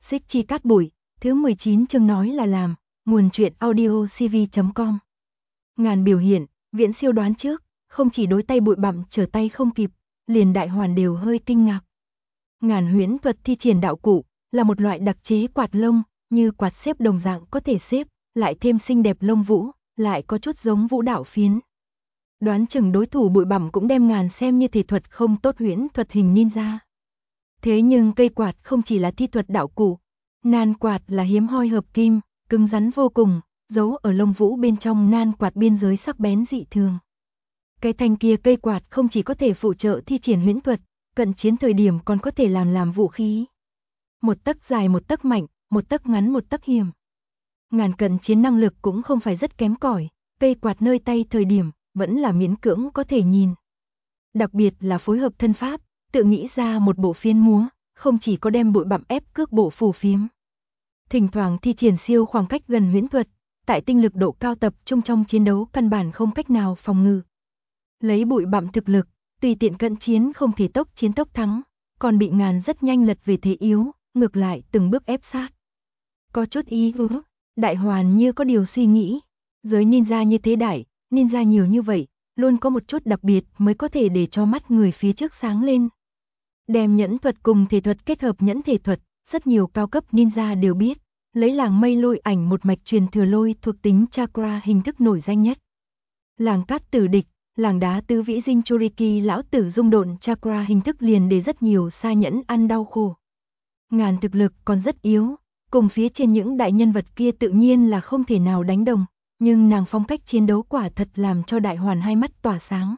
Xích chi cát bụi, thứ 19 chương nói là làm, nguồn truyện audio cv.com. Ngàn biểu hiện, viễn siêu đoán trước, không chỉ đối tay bụi bặm trở tay không kịp, liền đại hoàn đều hơi kinh ngạc. Ngàn huyễn thuật thi triển đạo cụ, là một loại đặc chế quạt lông, như quạt xếp đồng dạng có thể xếp, lại thêm xinh đẹp lông vũ, lại có chút giống vũ đạo phiến. Đoán chừng đối thủ bụi bặm cũng đem Ngàn xem như thể thuật không tốt huyễn thuật hình ninja. Thế nhưng cây quạt không chỉ là thi thuật đạo cụ, nan quạt là hiếm hoi hợp kim, cứng rắn vô cùng, giấu ở lông vũ bên trong nan quạt biên giới sắc bén dị thường. Cái thanh kia cây quạt không chỉ có thể phụ trợ thi triển huyễn thuật, cận chiến thời điểm còn có thể làm vũ khí. Một tấc dài một tấc mạnh, một tấc ngắn một tấc hiểm. Ngàn cận chiến năng lực cũng không phải rất kém cỏi, cây quạt nơi tay thời điểm vẫn là miễn cưỡng có thể nhìn. Đặc biệt là phối hợp thân pháp, tự nghĩ ra một bộ phiến múa, không chỉ có đem bụi bặm ép cước bộ phù phiếm. Thỉnh thoảng thi triển siêu khoảng cách gần huyễn thuật, tại tinh lực độ cao tập trung trong chiến đấu căn bản không cách nào phòng ngự. Lấy bụi bặm thực lực, tùy tiện cận chiến không thể tốc chiến tốc thắng, còn bị Ngàn rất nhanh lật về thế yếu, ngược lại từng bước ép sát. Có chút ý đại hoàn như có điều suy nghĩ, giới ninja như thế đại, ninja nhiều như vậy, luôn có một chút đặc biệt mới có thể để cho mắt người phía trước sáng lên. Đem nhẫn thuật cùng thể thuật kết hợp nhẫn thể thuật, rất nhiều cao cấp ninja đều biết, lấy làng mây lôi ảnh một mạch truyền thừa lôi thuộc tính chakra hình thức nổi danh nhất. Làng cát tử địch, làng đá tứ vĩ dinh Churiki lão tử dung độn chakra hình thức liền để rất nhiều sa nhẫn ăn đau khổ. Ngàn thực lực còn rất yếu, cùng phía trên những đại nhân vật kia tự nhiên là không thể nào đánh đồng, nhưng nàng phong cách chiến đấu quả thật làm cho đại hoàn hai mắt tỏa sáng.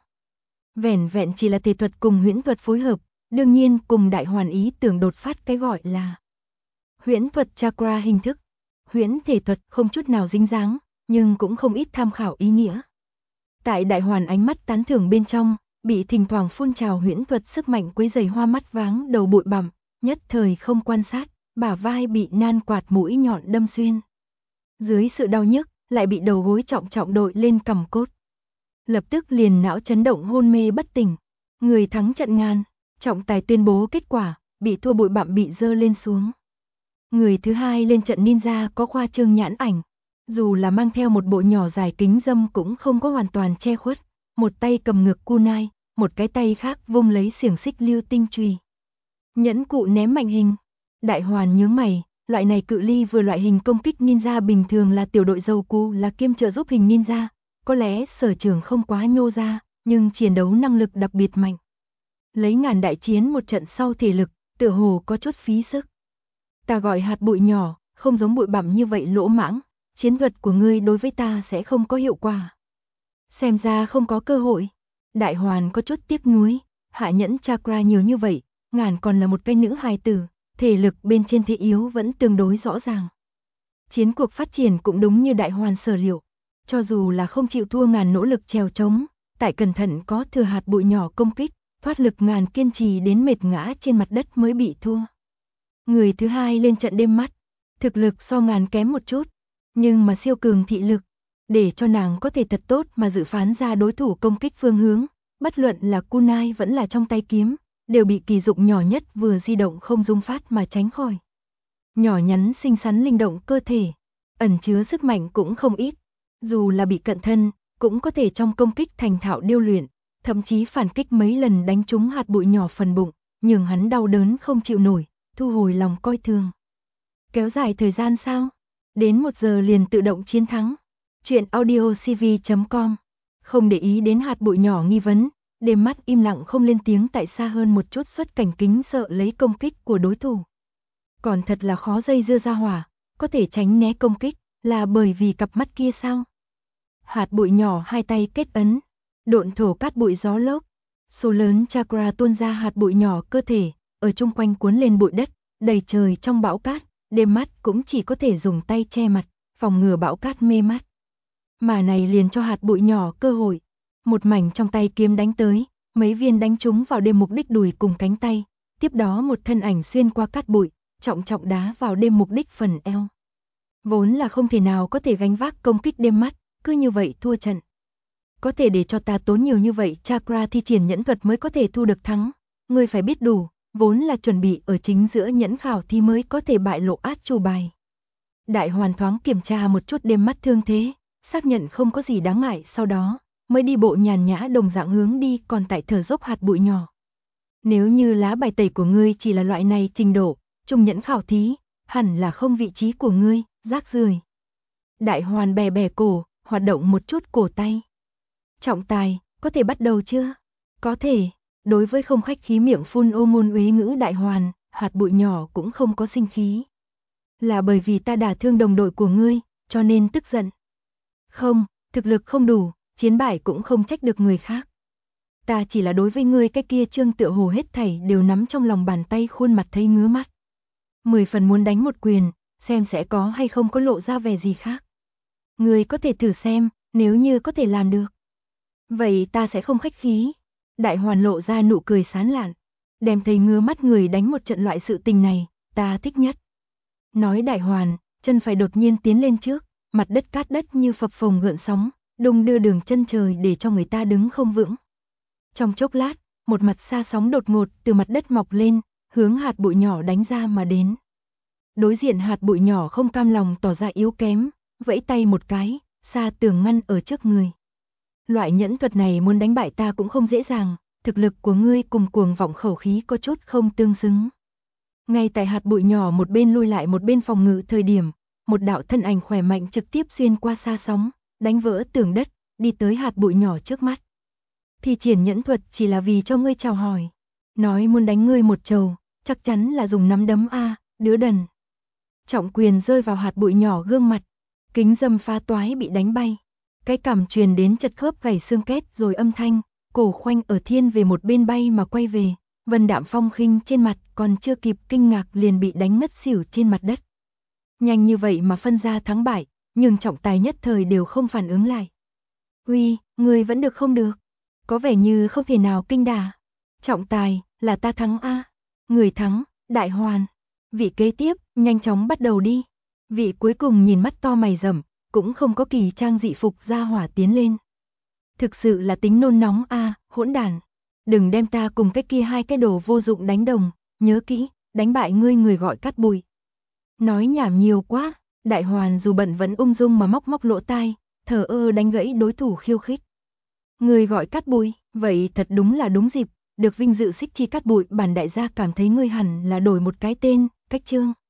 Vẻn vẹn chỉ là thể thuật cùng huyễn thuật phối hợp, đương nhiên cùng đại hoàn ý tưởng đột phát cái gọi là huyễn thuật chakra hình thức. Huyễn thể thuật không chút nào dính dáng, nhưng cũng không ít tham khảo ý nghĩa. Tại đại hoàn ánh mắt tán thưởng bên trong, bị thỉnh thoảng phun trào huyễn thuật sức mạnh quấy rầy hoa mắt váng đầu bụi bặm, nhất thời không quan sát, bả vai bị nan quạt mũi nhọn đâm xuyên. Dưới sự đau nhức, lại bị đầu gối trọng trọng đội lên cằm cốt. Lập tức liền não chấn động hôn mê bất tỉnh. Người thắng trận Ngàn, trọng tài tuyên bố kết quả, bị thua bụi bặm bị dơ lên xuống. Người thứ hai lên trận ninja có khoa trương nhãn ảnh, dù là mang theo một bộ nhỏ dài kính dâm cũng không có hoàn toàn che khuất, một tay cầm ngược kunai, một cái tay khác vung lấy xiềng xích lưu tinh chùy. Nhẫn cụ ném mạnh hình. Đại hoàn nhướng mày, loại này cự ly vừa loại hình công kích ninja bình thường là tiểu đội dầu cu là kiêm trợ giúp hình ninja, có lẽ sở trường không quá nhô ra, nhưng chiến đấu năng lực đặc biệt mạnh. Lấy Ngàn đại chiến một trận sau thể lực, tựa hồ có chút phí sức. Ta gọi hạt bụi nhỏ, không giống bụi bặm như vậy lỗ mãng, chiến thuật của ngươi đối với ta sẽ không có hiệu quả. Xem ra không có cơ hội. Đại hoàn có chút tiếc nuối, hạ nhẫn chakra nhiều như vậy, Ngàn còn là một cái nữ hài tử, thể lực bên trên thế yếu vẫn tương đối rõ ràng. Chiến cuộc phát triển cũng đúng như đại hoàn sở liệu, cho dù là không chịu thua Ngàn nỗ lực trèo trống, tại cẩn thận có thừa hạt bụi nhỏ công kích, thoát lực Ngàn kiên trì đến mệt ngã trên mặt đất mới bị thua. Người thứ hai lên trận đêm mắt, thực lực so Ngàn kém một chút, nhưng mà siêu cường thị lực, để cho nàng có thể thật tốt mà dự phán ra đối thủ công kích phương hướng, bất luận là kunai vẫn là trong tay kiếm, đều bị kỳ dụng nhỏ nhất vừa di động không dung phát mà tránh khỏi. Nhỏ nhắn xinh xắn linh động cơ thể, ẩn chứa sức mạnh cũng không ít, dù là bị cận thân, cũng có thể trong công kích thành thạo điêu luyện, thậm chí phản kích mấy lần đánh trúng hạt bụi nhỏ phần bụng, nhường hắn đau đớn không chịu nổi, thu hồi lòng coi thường. Kéo dài thời gian sao? Đến 1 giờ liền tự động chiến thắng. Chuyện audio cv.com. Không để ý đến hạt bụi nhỏ nghi vấn, đêm mắt im lặng không lên tiếng tại xa hơn một chút xuất cảnh kính sợ lấy công kích của đối thủ. Còn thật là khó dây dưa ra hỏa, có thể tránh né công kích, là bởi vì cặp mắt kia sao? Hạt bụi nhỏ hai tay kết ấn, độn thổ cát bụi gió lốc, số lớn chakra tuôn ra hạt bụi nhỏ cơ thể, ở chung quanh cuốn lên bụi đất, đầy trời trong bão cát, đêm mắt cũng chỉ có thể dùng tay che mặt, phòng ngừa bão cát mê mắt. Mà này liền cho hạt bụi nhỏ cơ hội, một mảnh trong tay kiếm đánh tới, mấy viên đánh trúng vào đêm mục đích đùi cùng cánh tay, tiếp đó một thân ảnh xuyên qua cát bụi, trọng trọng đá vào đêm mục đích phần eo. Vốn là không thể nào có thể gánh vác công kích đêm mắt, cứ như vậy thua trận. Có thể để cho ta tốn nhiều như vậy chakra thi triển nhẫn thuật mới có thể thu được thắng, ngươi phải biết đủ, vốn là chuẩn bị ở chính giữa nhẫn khảo thì mới có thể bại lộ át chủ bài. Đại Hoàn thoáng kiểm tra một chút đêm mắt thương thế, xác nhận không có gì đáng ngại, sau đó mới đi bộ nhàn nhã đồng dạng hướng đi, còn tại thở dốc hạt bụi nhỏ. Nếu như lá bài tẩy của ngươi chỉ là loại này trình độ, trung nhẫn khảo thí, hẳn là không vị trí của ngươi, rác rưởi. Đại Hoàn bè bè cổ, hoạt động một chút cổ tay. Trọng tài, có thể bắt đầu chưa? Có thể. Đối với không khách khí miệng phun ô ngôn úy ngữ Đại Hoàn, hạt bụi nhỏ cũng không có sinh khí. Là bởi vì ta đả thương đồng đội của ngươi, cho nên tức giận. Không, thực lực không đủ, chiến bại cũng không trách được người khác. Ta chỉ là đối với ngươi cái kia trương tựa hồ hết thảy đều nắm trong lòng bàn tay khuôn mặt thấy ngứa mắt. 10 phần muốn đánh một quyền, xem sẽ có hay không có lộ ra vẻ gì khác. Ngươi có thể thử xem, nếu như có thể làm được. Vậy ta sẽ không khách khí. Đại Hoàn lộ ra nụ cười sán lạn. Đem thấy ngứa mắt người đánh một trận loại sự tình này, ta thích nhất. Nói Đại Hoàn, chân phải đột nhiên tiến lên trước, mặt đất cát đất như phập phồng gợn sóng, đung đưa đường chân trời để cho người ta đứng không vững. Trong chốc lát, một mặt xa sóng đột ngột từ mặt đất mọc lên, hướng hạt bụi nhỏ đánh ra mà đến. Đối diện hạt bụi nhỏ không cam lòng tỏ ra yếu kém, vẫy tay một cái, xa tường ngăn ở trước người. Loại nhẫn thuật này muốn đánh bại ta cũng không dễ dàng, thực lực của ngươi cùng cuồng vọng khẩu khí có chút không tương xứng. Ngay tại hạt bụi nhỏ một bên lui lại một bên phòng ngự thời điểm, một đạo thân ảnh khỏe mạnh trực tiếp xuyên qua xa sóng, đánh vỡ tường đất, đi tới hạt bụi nhỏ trước mắt. Thi triển nhẫn thuật chỉ là vì cho ngươi chào hỏi. Nói muốn đánh ngươi một trầu, chắc chắn là dùng nắm đấm a, đứa đần. Trọng quyền rơi vào hạt bụi nhỏ gương mặt, kính dâm phá toái bị đánh bay. Cái cằm truyền đến chật khớp gãy xương két rồi âm thanh, cổ khoanh ở thiên về một bên bay mà quay về. Vân đạm phong khinh trên mặt còn chưa kịp kinh ngạc liền bị đánh ngất xỉu trên mặt đất. Nhanh như vậy mà phân ra thắng bại, nhưng trọng tài nhất thời đều không phản ứng lại. Uy, người vẫn được không được? Có vẻ như không thể nào kinh đả. Trọng tài, là ta thắng a. Người thắng, Đại Hoàn. Vị kế tiếp, nhanh chóng bắt đầu đi. Vị cuối cùng nhìn mắt to mày rậm, cũng không có kỳ trang dị phục ra hỏa tiến lên. Thực sự là tính nôn nóng a, hỗn đản. Đừng đem ta cùng cái kia hai cái đồ vô dụng đánh đồng, nhớ kỹ, đánh bại ngươi người gọi Cát Bụi. Nói nhảm nhiều quá, Đại Hoàn dù bận vẫn ung dung mà móc móc lỗ tai, thờ ơ đánh gãy đối thủ khiêu khích. Người gọi Cát Bụi, vậy thật đúng là đúng dịp, được vinh dự xích chi Cát Bụi, bản đại gia cảm thấy ngươi hẳn là đổi một cái tên, cách chương.